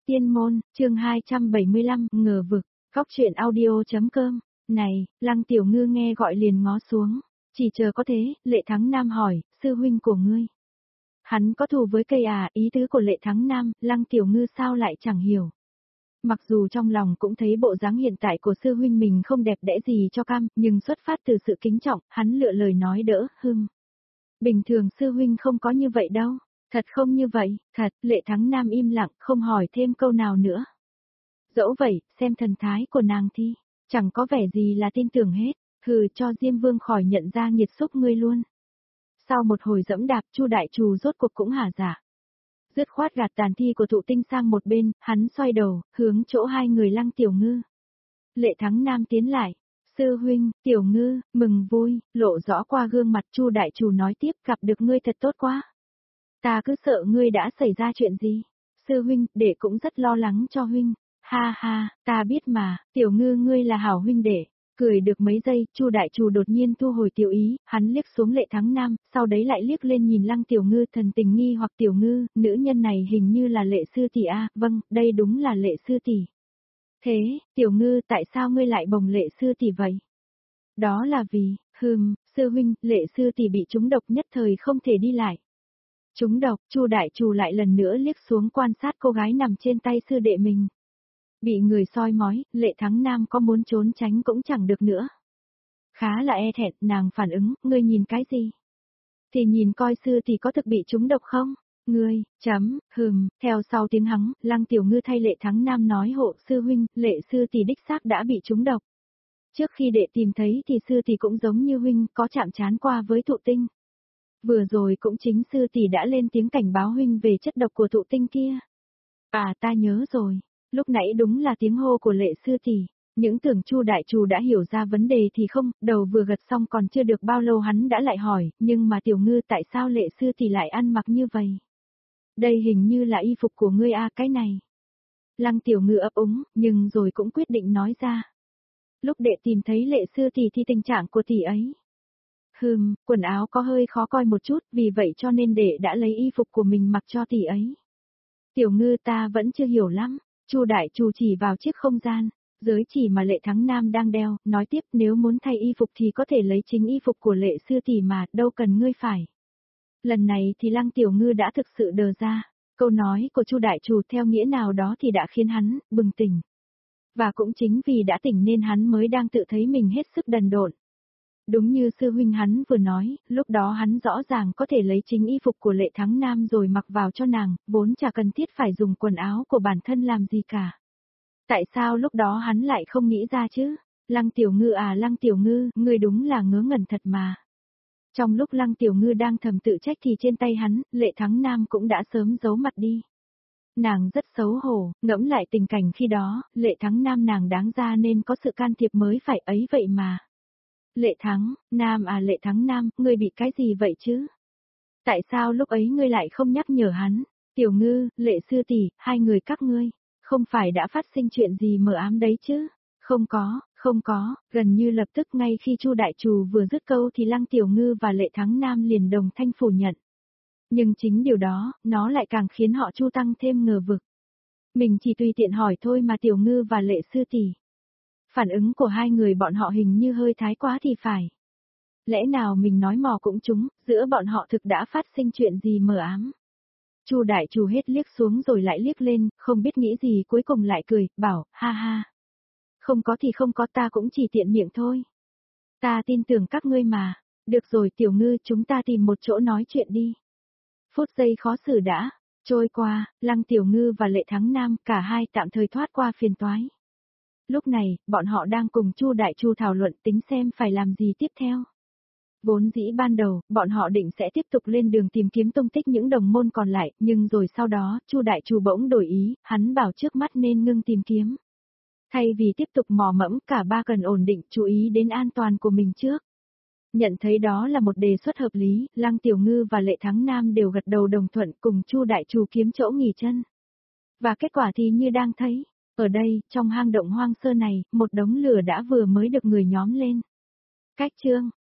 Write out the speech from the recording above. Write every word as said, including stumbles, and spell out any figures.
Tiên môn, chương hai trăm bảy mươi lăm, ngờ vực, góc truyện audio.com. Này, Lăng Tiểu Ngư nghe gọi liền ngó xuống. Chỉ chờ có thế, Lệ Thắng Nam hỏi, sư huynh của ngươi. Hắn có thù với cây à, ý tứ của Lệ Thắng Nam, Lăng Tiểu Ngư sao lại chẳng hiểu. Mặc dù trong lòng cũng thấy bộ dáng hiện tại của sư huynh mình không đẹp đẽ gì cho cam, nhưng xuất phát từ sự kính trọng, hắn lựa lời nói đỡ, hưng. Bình thường sư huynh không có như vậy đâu. Thật không như vậy, thật, Lệ Thắng Nam im lặng, không hỏi thêm câu nào nữa. Dẫu vậy, xem thần thái của nàng thì, chẳng có vẻ gì là tin tưởng hết, hừ cho Diêm Vương khỏi nhận ra nhiệt xúc ngươi luôn. Sau một hồi dẫm đạp, Chu đại trù rốt cuộc cũng hả dạ. Dứt khoát gạt tàn thi của Thụ Tinh sang một bên, hắn xoay đầu, hướng chỗ hai người Lăng Tiểu Ngư. Lệ Thắng Nam tiến lại. Sư huynh, Tiểu Ngư, mừng vui, lộ rõ qua gương mặt Chu đại trù nói tiếp, gặp được ngươi thật tốt quá. Ta cứ sợ ngươi đã xảy ra chuyện gì. Sư huynh, đệ cũng rất lo lắng cho huynh. Ha ha, ta biết mà, Tiểu Ngư ngươi là hảo huynh đệ. Cười được mấy giây, Chu đại trù đột nhiên thu hồi tiểu ý, hắn liếc xuống Lệ Thắng Nam, sau đấy lại liếc lên nhìn Lăng Tiểu Ngư, thần tình nghi hoặc Tiểu Ngư, nữ nhân này hình như là Lệ sư tỷ a, vâng, đây đúng là Lệ sư tỷ. Thế, Tiểu Ngư, tại sao ngươi lại bồng Lệ sư tỷ vậy? Đó là vì, hừm, sư huynh, Lệ sư tỷ bị trúng độc nhất thời không thể đi lại. Trúng độc, Chu đại trù lại lần nữa liếc xuống quan sát cô gái nằm trên tay sư đệ mình. Bị người soi mói, Lệ Thắng Nam có muốn trốn tránh cũng chẳng được nữa. Khá là e thẹn, nàng phản ứng, ngươi nhìn cái gì? Thì nhìn coi sư thì có thực bị trúng độc không? Ngươi, chấm, hừm, theo sau tiếng hắng, Lăng Tiểu Ngư thay Lệ Thắng Nam nói hộ sư huynh, Lệ sư tỷ đích xác đã bị trúng độc. Trước khi đệ tìm thấy thì sư tỷ cũng giống như huynh, có chạm trán qua với Thụ Tinh. Vừa rồi cũng chính sư tỷ đã lên tiếng cảnh báo huynh về chất độc của Thụ Tinh kia. À ta nhớ rồi, lúc nãy đúng là tiếng hô của Lệ sư tỷ. Những tưởng Chu đại trù đã hiểu ra vấn đề thì không, đầu vừa gật xong còn chưa được bao lâu hắn đã lại hỏi, nhưng mà Tiểu Ngư tại sao Lệ sư tỷ lại ăn mặc như vậy? Đây hình như là y phục của ngươi a cái này. Lăng Tiểu Ngư ấp úng, nhưng rồi cũng quyết định nói ra. Lúc đệ tìm thấy Lệ sư tỷ thì tình trạng của tỷ ấy. Hừm, quần áo có hơi khó coi một chút, vì vậy cho nên đệ đã lấy y phục của mình mặc cho tỷ ấy. Tiểu Ngư ta vẫn chưa hiểu lắm, Chu đại trù chỉ vào chiếc không gian, giới chỉ mà Lệ Thắng Nam đang đeo, nói tiếp nếu muốn thay y phục thì có thể lấy chính y phục của Lệ sư tỷ mà, đâu cần ngươi phải. Lần này thì Lăng Tiểu Ngư đã thực sự đờ ra, câu nói của Chu đại trù theo nghĩa nào đó thì đã khiến hắn bừng tỉnh. Và cũng chính vì đã tỉnh nên hắn mới đang tự thấy mình hết sức đần độn. Đúng như sư huynh hắn vừa nói, lúc đó hắn rõ ràng có thể lấy chính y phục của Lệ Thắng Nam rồi mặc vào cho nàng, vốn chả cần thiết phải dùng quần áo của bản thân làm gì cả. Tại sao lúc đó hắn lại không nghĩ ra chứ? Lăng Tiểu Ngư à Lăng Tiểu Ngư, ngươi đúng là ngớ ngẩn thật mà. Trong lúc Lăng Tiểu Ngư đang thầm tự trách thì trên tay hắn, Lệ Thắng Nam cũng đã sớm giấu mặt đi. Nàng rất xấu hổ, ngẫm lại tình cảnh khi đó, Lệ Thắng Nam nàng đáng ra nên có sự can thiệp mới phải ấy vậy mà. Lệ Thắng, Nam à Lệ Thắng Nam, ngươi bị cái gì vậy chứ? Tại sao lúc ấy ngươi lại không nhắc nhở hắn? Tiểu Ngư, Lệ sư tỷ, hai người các ngươi, không phải đã phát sinh chuyện gì mờ ám đấy chứ? Không có, không có, gần như lập tức ngay khi Chu đại trù vừa dứt câu thì Lăng Tiểu Ngư và Lệ Thắng Nam liền đồng thanh phủ nhận. Nhưng chính điều đó, nó lại càng khiến họ Chu tăng thêm ngờ vực. Mình chỉ tùy tiện hỏi thôi mà Tiểu Ngư và Lệ sư tỷ. Phản ứng của hai người bọn họ hình như hơi thái quá thì phải. Lẽ nào mình nói mò cũng trúng, giữa bọn họ thực đã phát sinh chuyện gì mờ ám. Chu đại trù hết liếc xuống rồi lại liếc lên, không biết nghĩ gì cuối cùng lại cười, bảo, ha ha. Không có thì không có ta cũng chỉ tiện miệng thôi. Ta tin tưởng các ngươi mà, được rồi Tiểu Ngư chúng ta tìm một chỗ nói chuyện đi. Phút giây khó xử đã, trôi qua, Lăng Tiểu Ngư và Lệ Thắng Nam cả hai tạm thời thoát qua phiền toái. Lúc này, bọn họ đang cùng Chu đại trù thảo luận tính xem phải làm gì tiếp theo. Vốn dĩ ban đầu, bọn họ định sẽ tiếp tục lên đường tìm kiếm tung tích những đồng môn còn lại, nhưng rồi sau đó, Chu đại trù bỗng đổi ý, hắn bảo trước mắt nên ngưng tìm kiếm. Thay vì tiếp tục mò mẫm, cả ba cần ổn định, chú ý đến an toàn của mình trước. Nhận thấy đó là một đề xuất hợp lý, Lăng Tiểu Ngư và Lệ Thắng Nam đều gật đầu đồng thuận cùng Chu đại trù kiếm chỗ nghỉ chân. Và kết quả thì như đang thấy. Ở đây, trong hang động hoang sơ này, một đống lửa đã vừa mới được người nhóm lên. Cách chương,